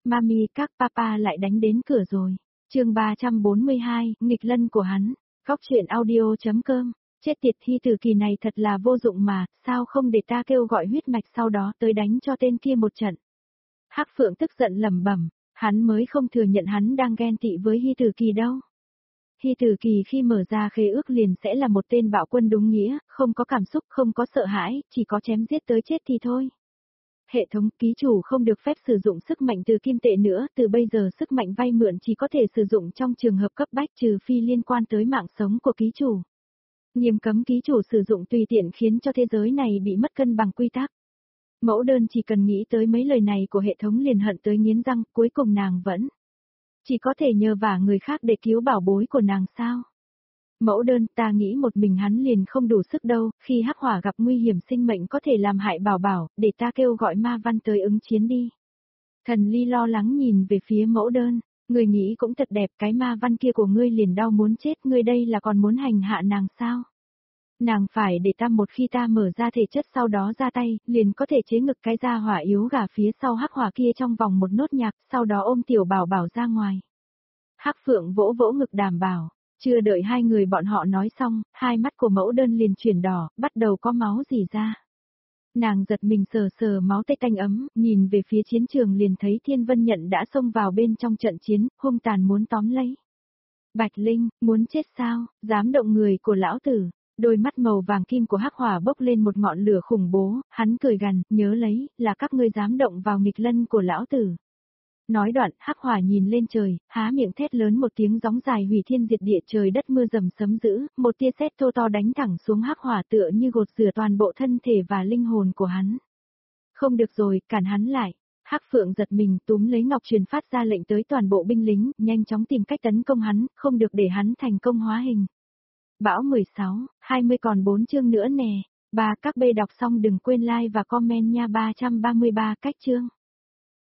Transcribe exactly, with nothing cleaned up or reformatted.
Mami các papa lại đánh đến cửa rồi. Chương ba trăm bốn mươi hai, nghịch lân của hắn. Góc truyện audio chấm com. Chết tiệt, Hy Tử Kỳ này thật là vô dụng mà, sao không để ta kêu gọi huyết mạch sau đó tới đánh cho tên kia một trận. Hắc Phượng tức giận lẩm bẩm, hắn mới không thừa nhận hắn đang ghen tị với Hy Tử Kỳ đâu. Hy Tử Kỳ khi mở ra khế ước liền sẽ là một tên bạo quân đúng nghĩa, không có cảm xúc, không có sợ hãi, chỉ có chém giết tới chết thì thôi. Hệ thống ký chủ không được phép sử dụng sức mạnh từ kim tệ nữa, từ bây giờ sức mạnh vay mượn chỉ có thể sử dụng trong trường hợp cấp bách trừ phi liên quan tới mạng sống của ký chủ. Nghiêm cấm ký chủ sử dụng tùy tiện khiến cho thế giới này bị mất cân bằng quy tắc. Mẫu đơn chỉ cần nghĩ tới mấy lời này của hệ thống liền hận tới nghiến răng, cuối cùng nàng vẫn chỉ có thể nhờ vả người khác để cứu bảo bối của nàng sao. Mẫu đơn, ta nghĩ một mình hắn liền không đủ sức đâu, khi Hắc Hỏa gặp nguy hiểm sinh mệnh có thể làm hại bảo bảo, để ta kêu gọi ma văn tới ứng chiến đi. Thần Ly lo lắng nhìn về phía mẫu đơn, người nghĩ cũng thật đẹp, cái ma văn kia của ngươi liền đau muốn chết, ngươi đây là còn muốn hành hạ nàng sao? Nàng phải để ta một khi ta mở ra thể chất sau đó ra tay, liền có thể chế ngực cái da hỏa yếu gà phía sau Hắc Hỏa kia trong vòng một nốt nhạc, sau đó ôm tiểu bảo bảo ra ngoài. Hắc Phượng vỗ vỗ ngực đảm bảo. Chưa đợi hai người bọn họ nói xong, hai mắt của mẫu đơn liền chuyển đỏ, bắt đầu có máu rỉ ra. Nàng giật mình sờ sờ máu tê tanh ấm, nhìn về phía chiến trường liền thấy Thiên Vân Nhận đã xông vào bên trong trận chiến, hung tàn muốn tóm lấy. Bạch Linh, muốn chết sao, dám động người của lão tử. Đôi mắt màu vàng kim của Hắc Hỏa bốc lên một ngọn lửa khủng bố, hắn cười gằn, nhớ lấy, là các ngươi dám động vào nghịch lân của lão tử. Nói đoạn, Hắc Hỏa nhìn lên trời, há miệng thét lớn một tiếng gióng dài hủy thiên diệt địa, trời đất mưa dầm sấm dữ, một tia sét thô to đánh thẳng xuống Hắc Hỏa tựa như gột rửa toàn bộ thân thể và linh hồn của hắn. Không được rồi, cản hắn lại. Hắc Phượng giật mình túm lấy ngọc truyền phát ra lệnh tới toàn bộ binh lính, nhanh chóng tìm cách tấn công hắn, không được để hắn thành công hóa hình. Bão mười sáu, hai mươi còn bốn chương nữa nè. Ba các bê đọc xong đừng quên like và comment nha. Ba trăm ba mươi ba cách chương.